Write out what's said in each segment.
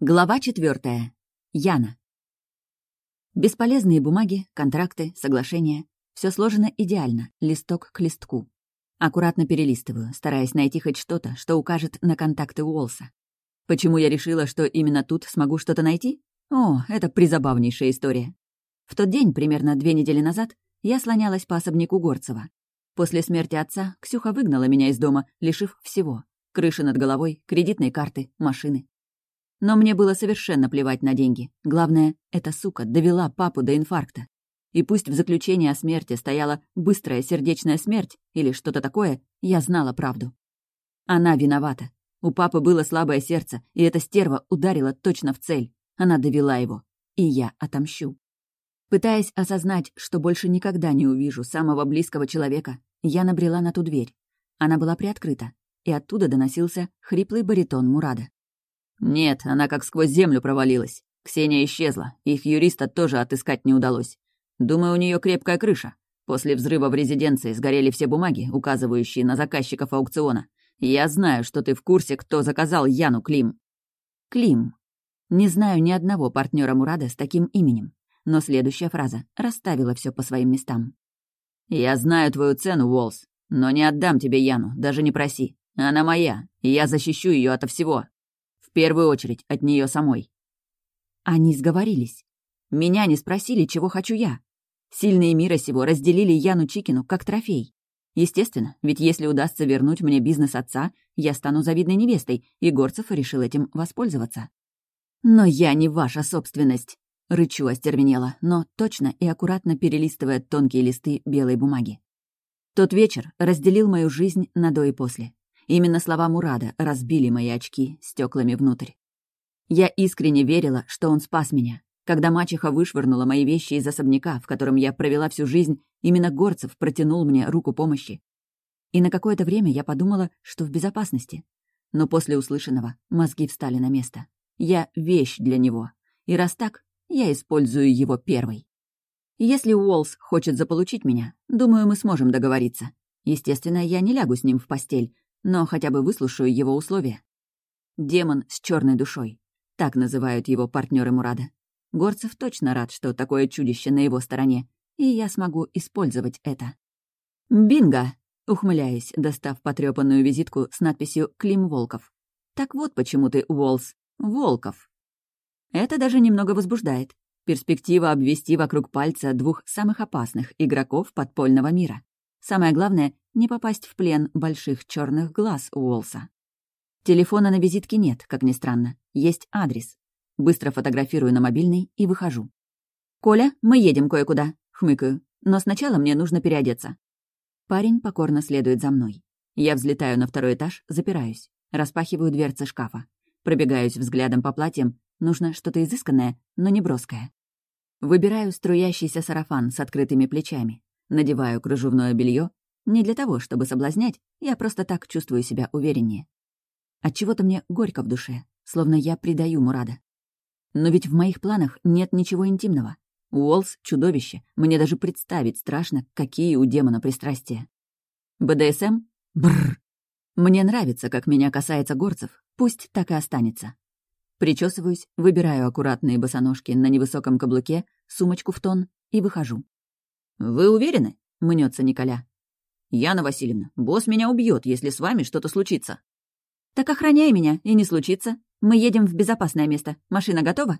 Глава 4. Яна. Бесполезные бумаги, контракты, соглашения. Все сложено идеально, листок к листку. Аккуратно перелистываю, стараясь найти хоть что-то, что укажет на контакты Уолса. Почему я решила, что именно тут смогу что-то найти? О, это призабавнейшая история. В тот день, примерно 2 недели назад, я слонялась по особняку Горцева. После смерти отца Ксюха выгнала меня из дома, лишив всего. Крыши над головой, кредитной карты, машины. Но мне было совершенно плевать на деньги. Главное, эта сука довела папу до инфаркта. И пусть в заключении о смерти стояла быстрая сердечная смерть или что-то такое, я знала правду. Она виновата. У папы было слабое сердце, и эта стерва ударила точно в цель. Она довела его. И я отомщу. Пытаясь осознать, что больше никогда не увижу самого близкого человека, я набрела на ту дверь. Она была приоткрыта, и оттуда доносился хриплый баритон Мурада. Нет, она как сквозь землю провалилась. Ксения исчезла, их юриста тоже отыскать не удалось. Думаю, у нее крепкая крыша. После взрыва в резиденции сгорели все бумаги, указывающие на заказчиков аукциона. Я знаю, что ты в курсе, кто заказал Яну Клим. Клим. Не знаю ни одного партнера Мурада с таким именем. Но следующая фраза расставила все по своим местам. «Я знаю твою цену, Уолс, но не отдам тебе Яну, даже не проси. Она моя, и я защищу ее ото всего. В первую очередь от нее самой». Они сговорились. Меня не спросили, чего хочу я. Сильные мира сего разделили Яну Чикину как трофей. Естественно, ведь если удастся вернуть мне бизнес отца, я стану завидной невестой, и Горцев решил этим воспользоваться. «Но я не ваша собственность», — рычу остервенела, но точно и аккуратно перелистывая тонкие листы белой бумаги. Тот вечер разделил мою жизнь на до и после. Именно слова Мурада разбили мои очки стеклами внутрь. Я искренне верила, что он спас меня. Когда мачеха вышвырнула мои вещи из особняка, в котором я провела всю жизнь, именно Горцев протянул мне руку помощи. И на какое-то время я подумала, что в безопасности. Но после услышанного мозги встали на место. Я вещь для него. И раз так, я использую его первой. Если Уолс хочет заполучить меня, думаю, мы сможем договориться. Естественно, я не лягу с ним в постель, но хотя бы выслушаю его условия. Демон с черной душой. Так называют его партнеры Мурада. Горцев точно рад, что такое чудище на его стороне, и я смогу использовать это. «Бинго!» — ухмыляюсь, достав потрёпанную визитку с надписью «Клим Волков». «Так вот почему ты, Уолс, Волков». Это даже немного возбуждает. Перспектива обвести вокруг пальца 2 самых опасных игроков подпольного мира. Самое главное — не попасть в плен больших черных глаз Уолса. Телефона на визитке нет, как ни странно. Есть адрес. Быстро фотографирую на мобильный и выхожу. «Коля, мы едем кое-куда», — хмыкаю. «Но сначала мне нужно переодеться». Парень покорно следует за мной. Я взлетаю на 2-й этаж, запираюсь. Распахиваю дверцы шкафа. Пробегаюсь взглядом по платьям. Нужно что-то изысканное, но не броское. Выбираю струящийся сарафан с открытыми плечами. Надеваю кружевное белье. Не для того, чтобы соблазнять, я просто так чувствую себя увереннее. Отчего-то мне горько в душе, словно я предаю Мурада. Но ведь в моих планах нет ничего интимного. Уолс — чудовище, мне даже представить страшно, какие у демона пристрастия. БДСМ? Бррр. Мне нравится, как меня касается Горцев, пусть так и останется. Причесываюсь, выбираю аккуратные босоножки на невысоком каблуке, сумочку в тон и выхожу. «Вы уверены?» — мнется Николя. «Яна Васильевна, босс меня убьет, если с вами что-то случится». «Так охраняй меня, и не случится. Мы едем в безопасное место. Машина готова?»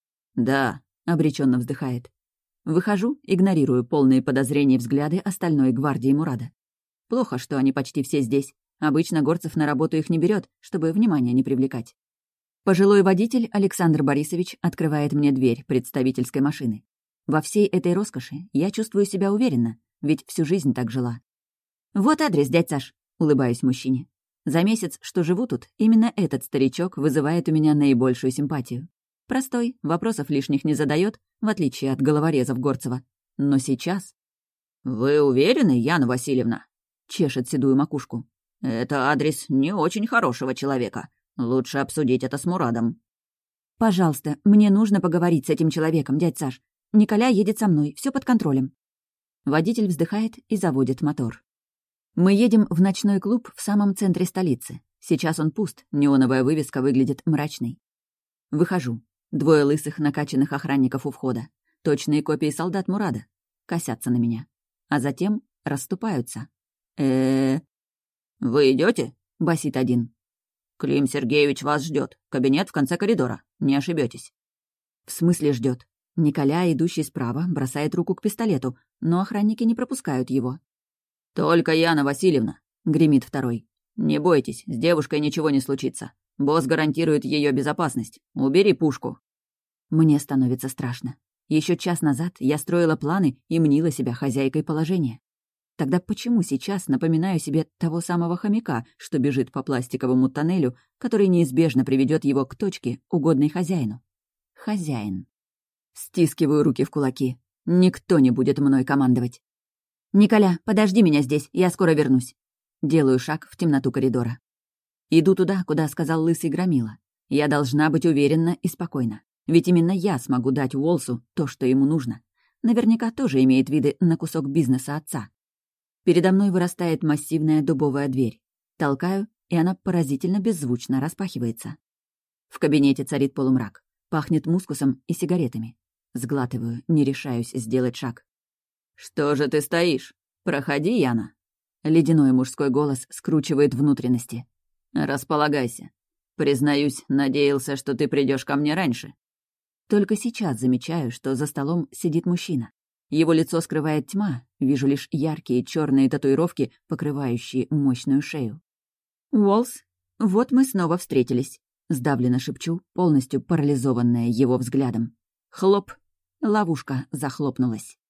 «Да», — обреченно вздыхает. Выхожу, игнорирую полные подозрений взгляды остальной гвардии Мурада. Плохо, что они почти все здесь. Обычно Горцев на работу их не берет, чтобы внимания не привлекать. Пожилой водитель Александр Борисович открывает мне дверь представительской машины. Во всей этой роскоши я чувствую себя уверенно, ведь всю жизнь так жила. «Вот адрес, дядь Саш», — улыбаюсь мужчине. За месяц, что живу тут, именно этот старичок вызывает у меня наибольшую симпатию. Простой, вопросов лишних не задает, в отличие от головорезов Горцева. Но сейчас... «Вы уверены, Яна Васильевна?» — чешет седую макушку. «Это адрес не очень хорошего человека. Лучше обсудить это с Мурадом». «Пожалуйста, мне нужно поговорить с этим человеком, дядь Саш. Николя едет со мной, все под контролем». Водитель вздыхает и заводит мотор. Мы едем в ночной клуб в самом центре столицы. Сейчас он пуст, неоновая вывеска выглядит мрачной. Выхожу. Двое лысых, накачанных охранников у входа. Точные копии солдат Мурада. Косятся на меня. А затем расступаются. «Вы идете? Басит один. «Клим Сергеевич вас ждет. Кабинет в конце коридора. Не ошибетесь. В смысле ждет? Николя, идущий справа, бросает руку к пистолету, но охранники не пропускают его. «Только Яна Васильевна», — гремит второй. «Не бойтесь, с девушкой ничего не случится. Босс гарантирует ее безопасность. Убери пушку». Мне становится страшно. Еще час назад я строила планы и мнила себя хозяйкой положения. Тогда почему сейчас напоминаю себе того самого хомяка, что бежит по пластиковому тоннелю, который неизбежно приведет его к точке, угодной хозяину? Хозяин. Стискиваю руки в кулаки. Никто не будет мной командовать. «Николя, подожди меня здесь, я скоро вернусь». Делаю шаг в темноту коридора. Иду туда, куда сказал лысый громила. Я должна быть уверенна и спокойна. Ведь именно я смогу дать Уолсу то, что ему нужно. Наверняка тоже имеет виды на кусок бизнеса отца. Передо мной вырастает массивная дубовая дверь. Толкаю, и она поразительно беззвучно распахивается. В кабинете царит полумрак. Пахнет мускусом и сигаретами. Сглатываю, не решаюсь сделать шаг. «Что же ты стоишь? Проходи, Яна!» Ледяной мужской голос скручивает внутренности. «Располагайся. Признаюсь, надеялся, что ты придешь ко мне раньше». Только сейчас замечаю, что за столом сидит мужчина. Его лицо скрывает тьма, вижу лишь яркие черные татуировки, покрывающие мощную шею. «Уолс, вот мы снова встретились», — сдавленно шепчу, полностью парализованная его взглядом. Хлоп! Ловушка захлопнулась.